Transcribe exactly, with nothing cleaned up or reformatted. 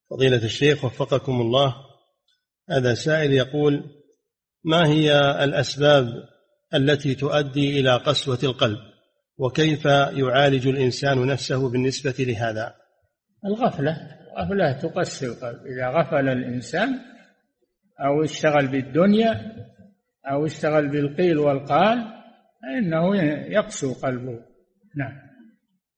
فضيلة الشيخ وفقكم الله، هذا سائل يقول: ما هي الأسباب التي تؤدي إلى قسوة القلب، وكيف يعالج الإنسان نفسه بالنسبة لهذا؟ الغفلة غفلة تقسي القلب. إذا غفل الإنسان أو اشتغل بالدنيا أو اشتغل بالقيل والقال فإنه يقسو قلبه. نعم.